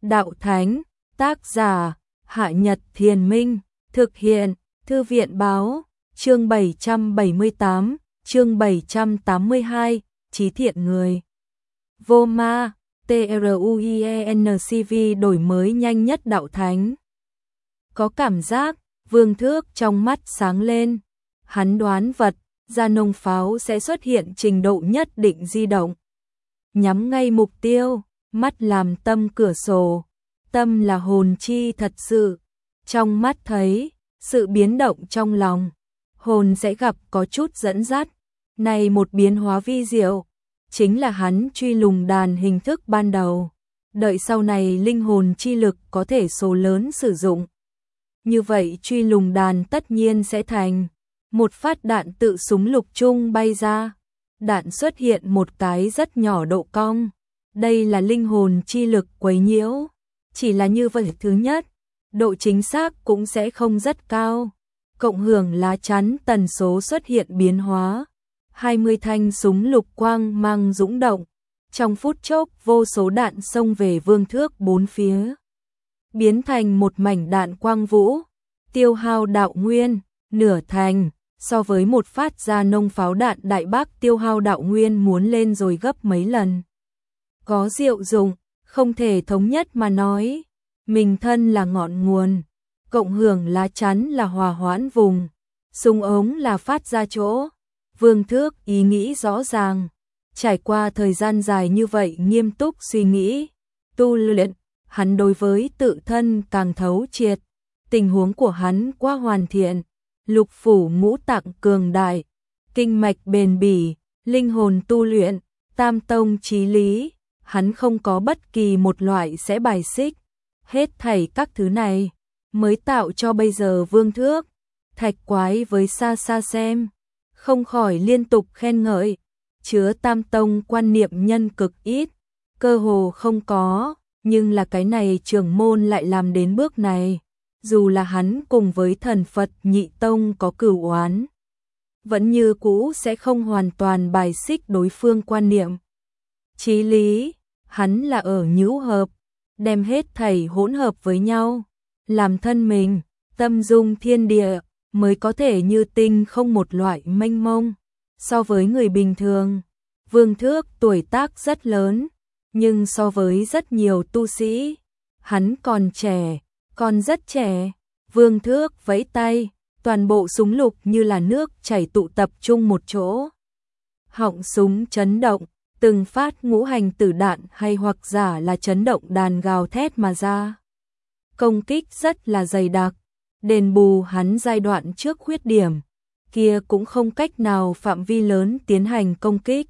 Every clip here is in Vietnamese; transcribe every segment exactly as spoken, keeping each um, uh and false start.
Đạo Thánh, tác giả, Hạ Nhật Thiền Minh, thực hiện, Thư viện Báo, chương bảy trăm bảy mươi tám, chương bảy trăm tám mươi hai, Trí Thiện Người. Vô Ma, TRUIENCV đổi mới nhanh nhất Đạo Thánh. Có cảm giác, Vương Thước trong mắt sáng lên. Hắn đoán vật, ra nông pháo sẽ xuất hiện trình độ nhất định di động. Nhắm ngay mục tiêu, mắt làm tâm cửa sổ. Tâm là hồn chi thật sự. Trong mắt thấy, sự biến động trong lòng. Hồn sẽ gặp có chút dẫn dắt. Này một biến hóa vi diệu. Chính là hắn truy lùng đàn hình thức ban đầu. Đợi sau này linh hồn chi lực có thể số lớn sử dụng. Như vậy truy lùng đàn tất nhiên sẽ thành một phát đạn tự súng lục chung bay ra. Đạn xuất hiện một cái rất nhỏ độ cong. Đây là linh hồn chi lực quấy nhiễu. Chỉ là như vậy thứ nhất, độ chính xác cũng sẽ không rất cao. Cộng hưởng lá chắn tần số xuất hiện biến hóa. hai mươi thanh súng lục quang mang dũng động. Trong phút chốc vô số đạn xông về Vương Thước bốn phía. Biến thành một mảnh đạn quang vũ. Tiêu hao đạo nguyên, nửa thành. So với một phát ra nông pháo đạn đại bác tiêu hao đạo nguyên muốn lên rồi gấp mấy lần. Có diệu dụng, không thể thống nhất mà nói. Mình thân là ngọn nguồn. Cộng hưởng lá chắn là hòa hoãn vùng. Súng ống là phát ra chỗ. Vương Thước ý nghĩ rõ ràng. Trải qua thời gian dài như vậy nghiêm túc suy nghĩ. Tu luyện, hắn đối với tự thân càng thấu triệt. Tình huống của hắn quá hoàn thiện. Lục phủ ngũ tạng cường đại. Kinh mạch bền bỉ. Linh hồn tu luyện. Tam tông chí lý. Hắn không có bất kỳ một loại sẽ bài xích. Hết thảy các thứ này mới tạo cho bây giờ Vương Thước. Thạch Quái với xa xa xem. Không khỏi liên tục khen ngợi. Chứa tam tông quan niệm nhân cực ít. Cơ hồ không có. Nhưng là cái này trưởng môn lại làm đến bước này. Dù là hắn cùng với thần Phật nhị tông có cửu oán. Vẫn như cũ sẽ không hoàn toàn bài xích đối phương quan niệm. Chí lý, hắn là ở nhũ hợp. Đem hết thảy hỗn hợp với nhau. Làm thân mình, tâm dung thiên địa. Mới có thể như tinh không một loại mênh mông. So với người bình thường, Vương Thước tuổi tác rất lớn, nhưng so với rất nhiều tu sĩ, hắn còn trẻ, còn rất trẻ. Vương Thước vẫy tay, toàn bộ súng lục như là nước chảy tụ tập trung một chỗ. Họng súng chấn động, từng phát ngũ hành tử đạn hay hoặc giả là chấn động đàn gào thét mà ra. Công kích rất là dày đặc. Đền bù hắn giai đoạn trước khuyết điểm, kia cũng không cách nào phạm vi lớn tiến hành công kích.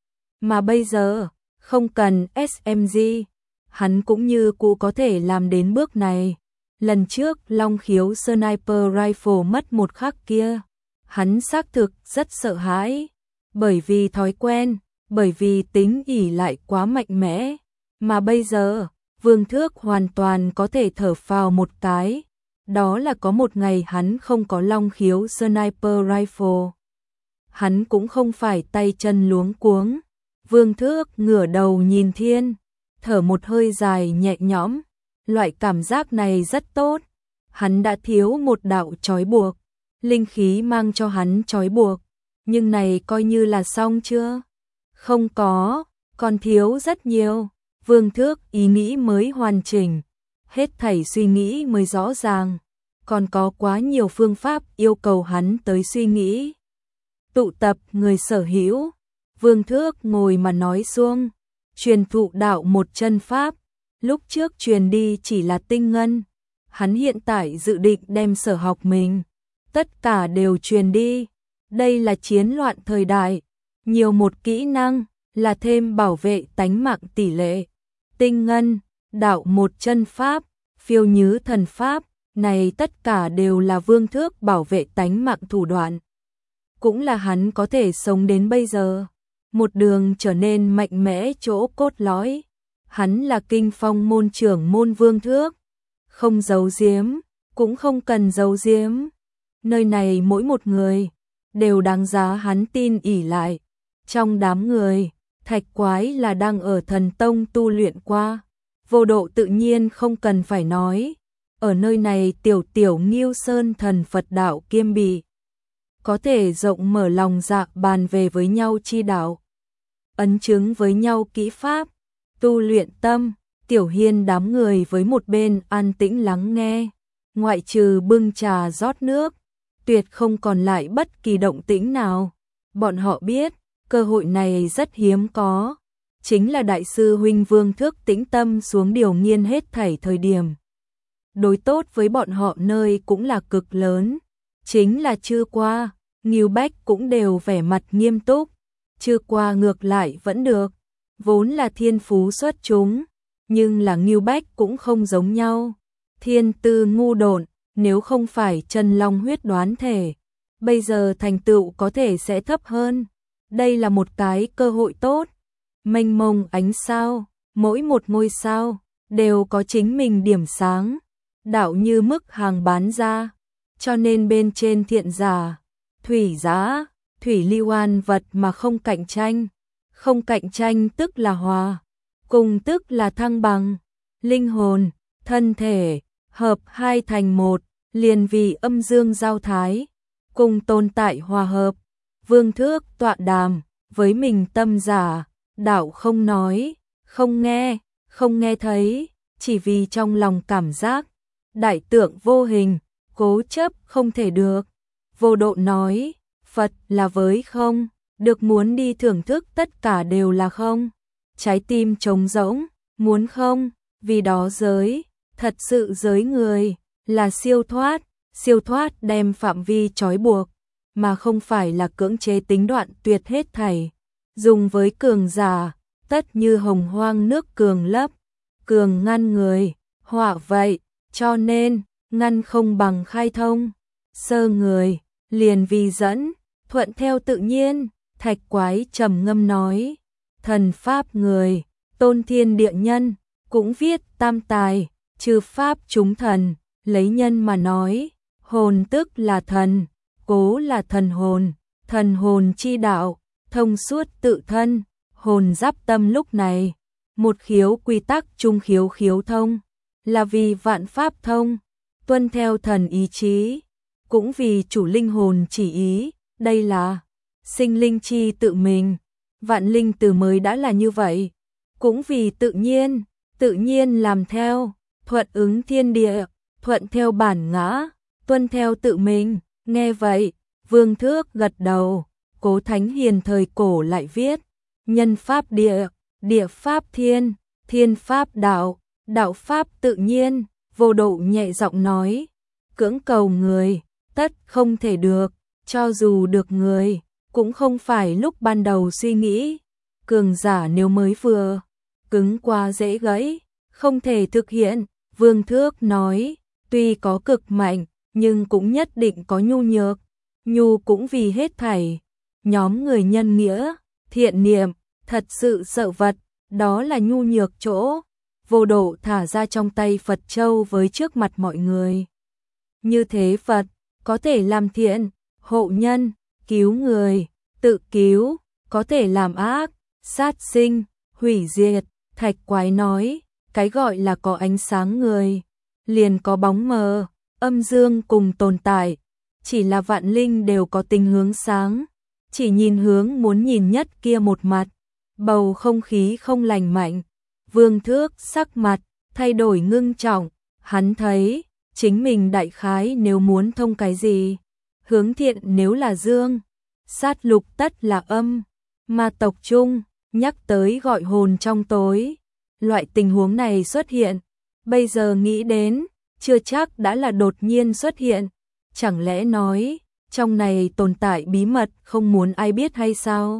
Mà bây giờ, không cần ét em giê, hắn cũng như cũ có thể làm đến bước này. Lần trước Long Khiếu Sniper Rifle mất một khắc kia, hắn xác thực rất sợ hãi, bởi vì thói quen, bởi vì tính ỷ lại quá mạnh mẽ. Mà bây giờ, Vương Thước hoàn toàn có thể thở phào một cái. Đó là có một ngày hắn không có Long Khiếu Sniper Rifle. Hắn cũng không phải tay chân luống cuống. Vương Thước ngửa đầu nhìn thiên, thở một hơi dài nhẹ nhõm. Loại cảm giác này rất tốt. Hắn đã thiếu một đạo trói buộc. Linh khí mang cho hắn trói buộc. Nhưng này coi như là xong chưa? Không có, còn thiếu rất nhiều. Vương Thước ý nghĩ mới hoàn chỉnh. Hết thảy suy nghĩ mới rõ ràng, còn có quá nhiều phương pháp yêu cầu hắn tới suy nghĩ. Tụ tập người sở hữu, Vương Thước ngồi mà nói xuông, truyền thụ đạo một chân pháp, lúc trước truyền đi chỉ là tinh ngân, hắn hiện tại dự định đem sở học mình, tất cả đều truyền đi. Đây là chiến loạn thời đại, nhiều một kỹ năng là thêm bảo vệ tánh mạng tỷ lệ. Tinh ngân, đạo một chân pháp, phiêu nhứ thần pháp, này tất cả đều là Vương Thước bảo vệ tánh mạng thủ đoạn. Cũng là hắn có thể sống đến bây giờ, một đường trở nên mạnh mẽ chỗ cốt lõi. Hắn là kinh phong môn trưởng môn Vương Thước, không giấu giếm, cũng không cần giấu giếm. Nơi này mỗi một người đều đáng giá hắn tin ỷ lại. Trong đám người, Thạch Quái là đang ở thần tông tu luyện qua. Vô Độ tự nhiên không cần phải nói, ở nơi này tiểu tiểu Ngưu Sơn thần Phật đạo kiêm bị, có thể rộng mở lòng dạ bàn về với nhau chi đạo, ấn chứng với nhau kỹ pháp, tu luyện tâm. Tiểu Hiên đám người với một bên an tĩnh lắng nghe, ngoại trừ bưng trà rót nước, tuyệt không còn lại bất kỳ động tĩnh nào. Bọn họ biết, cơ hội này rất hiếm có, chính là đại sư huynh Vương Thước tĩnh tâm xuống điều nghiên hết thảy thời điểm. Đối tốt với bọn họ nơi cũng là cực lớn, chính là chưa qua, Ngưu Bách cũng đều vẻ mặt nghiêm túc, chưa qua ngược lại vẫn được, vốn là thiên phú xuất chúng, nhưng là Ngưu Bách cũng không giống nhau, thiên tư ngu độn, nếu không phải chân long huyết đoán thể, bây giờ thành tựu có thể sẽ thấp hơn. Đây là một cái cơ hội tốt, mênh mông ánh sao, mỗi một ngôi sao đều có chính mình điểm sáng, đạo như mức hàng bán ra, cho nên bên trên thiện giả, thủy giá, thủy lưu an vật mà không cạnh tranh, không cạnh tranh tức là hòa, cùng tức là thăng bằng, linh hồn, thân thể, hợp hai thành một, liền vì âm dương giao thái, cùng tồn tại hòa hợp. Vương Thước tọa đàm, với mình tâm giả, đạo không nói, không nghe, không nghe thấy, chỉ vì trong lòng cảm giác, đại tượng vô hình, cố chấp không thể được. Vô Độ nói, Phật là với không, được muốn đi thưởng thức tất cả đều là không, trái tim trống rỗng, muốn không, vì đó giới, thật sự giới người, là siêu thoát, siêu thoát đem phạm vi trói buộc, mà không phải là cưỡng chế tính đoạn tuyệt hết thảy. Dùng với cường giả, tất như hồng hoang nước cường lấp, cường ngăn người, họa vậy, cho nên, ngăn không bằng khai thông, sơ người, liền vì dẫn, thuận theo tự nhiên. Thạch Quái trầm ngâm nói, thần pháp người, tôn thiên địa nhân, cũng viết tam tài, trừ pháp chúng thần, lấy nhân mà nói, hồn tức là thần, cố là thần hồn, thần hồn chi đạo, thông suốt tự thân, hồn giáp tâm lúc này, một khiếu quy tắc trung khiếu khiếu thông, là vì vạn pháp thông, tuân theo thần ý chí, cũng vì chủ linh hồn chỉ ý, đây là sinh linh chi tự mình, vạn linh từ mới đã là như vậy, cũng vì tự nhiên, tự nhiên làm theo, thuận ứng thiên địa, thuận theo bản ngã, tuân theo tự mình. Nghe vậy, Vương Thước gật đầu, Cố Thánh Hiền thời cổ lại viết, nhân pháp địa, địa pháp thiên, thiên pháp đạo, đạo pháp tự nhiên. Vô Độ nhẹ giọng nói, cưỡng cầu người, tất không thể được, cho dù được người, cũng không phải lúc ban đầu suy nghĩ, cường giả nếu mới vừa, cứng quá dễ gãy, không thể thực hiện. Vương Thước nói, tuy có cực mạnh, nhưng cũng nhất định có nhu nhược, nhu cũng vì hết thảy, nhóm người nhân nghĩa, thiện niệm, thật sự sợ vật, đó là nhu nhược chỗ. Vô Độ thả ra trong tay Phật Châu với trước mặt mọi người. Như thế Phật, có thể làm thiện, hộ nhân, cứu người, tự cứu, có thể làm ác, sát sinh, hủy diệt. Thạch Quái nói, cái gọi là có ánh sáng người, liền có bóng mờ, âm dương cùng tồn tại, chỉ là vạn linh đều có tình hướng sáng, chỉ nhìn hướng muốn nhìn nhất kia một mặt, bầu không khí không lành mạnh. Vương Thước sắc mặt thay đổi ngưng trọng, hắn thấy chính mình đại khái nếu muốn thông cái gì, hướng thiện nếu là dương, sát lục tất là âm, mà tộc trung nhắc tới gọi hồn trong tối. Loại tình huống này xuất hiện, bây giờ nghĩ đến, chưa chắc đã là đột nhiên xuất hiện, chẳng lẽ nói, trong này tồn tại bí mật không muốn ai biết hay sao?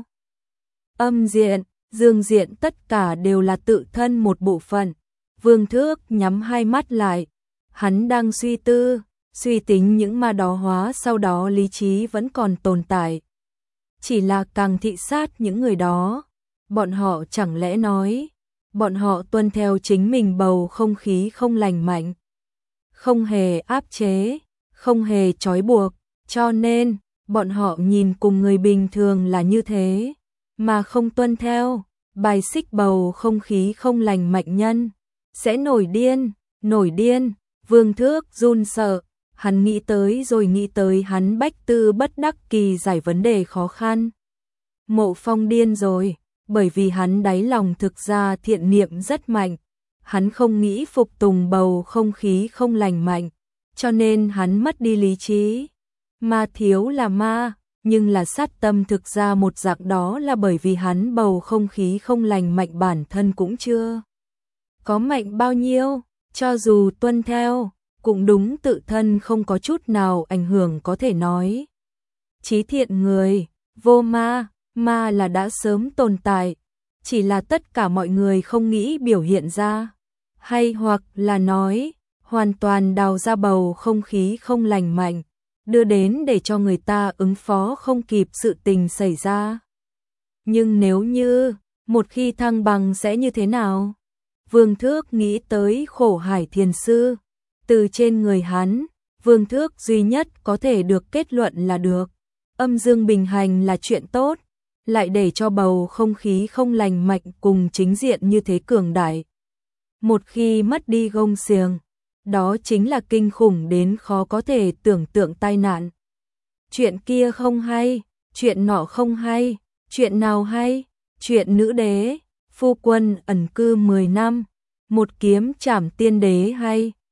Âm diện, dương diện tất cả đều là tự thân một bộ phận. Vương Thước nhắm hai mắt lại, hắn đang suy tư, suy tính những ma đó hóa sau đó lý trí vẫn còn tồn tại. Chỉ là càng thị sát những người đó, bọn họ chẳng lẽ nói, bọn họ tuân theo chính mình bầu không khí không lành mạnh, không hề áp chế, không hề trói buộc, cho nên, bọn họ nhìn cùng người bình thường là như thế, mà không tuân theo, bài xích bầu không khí không lành mạnh nhân, sẽ nổi điên, nổi điên, Vương Thước run sợ, hắn nghĩ tới rồi nghĩ tới hắn bách tư bất đắc kỳ giải vấn đề khó khăn. Mộ Phong điên rồi, bởi vì hắn đáy lòng thực ra thiện niệm rất mạnh, hắn không nghĩ phục tùng bầu không khí không lành mạnh, cho nên hắn mất đi lý trí. Ma thiếu là ma, nhưng là sát tâm thực ra một dạng đó là bởi vì hắn bầu không khí không lành mạnh bản thân cũng chưa có mạnh bao nhiêu, cho dù tuân theo, cũng đúng tự thân không có chút nào ảnh hưởng có thể nói. Chí thiện người, vô ma, ma là đã sớm tồn tại, chỉ là tất cả mọi người không nghĩ biểu hiện ra, hay hoặc là nói, hoàn toàn đào ra bầu không khí không lành mạnh, đưa đến để cho người ta ứng phó không kịp sự tình xảy ra. Nhưng nếu như, một khi thăng bằng sẽ như thế nào? Vương Thước nghĩ tới Khổ Hải Thiền Sư, từ trên người hắn, Vương Thước duy nhất có thể được kết luận là được. Âm dương bình hành là chuyện tốt, lại để cho bầu không khí không lành mạnh cùng chính diện như thế cường đại. Một khi mất đi gông xiềng, đó chính là kinh khủng đến khó có thể tưởng tượng tai nạn. Chuyện kia không hay, chuyện nọ không hay, chuyện nào hay, chuyện nữ đế, phu quân ẩn cư mười năm, một kiếm trảm tiên đế hay.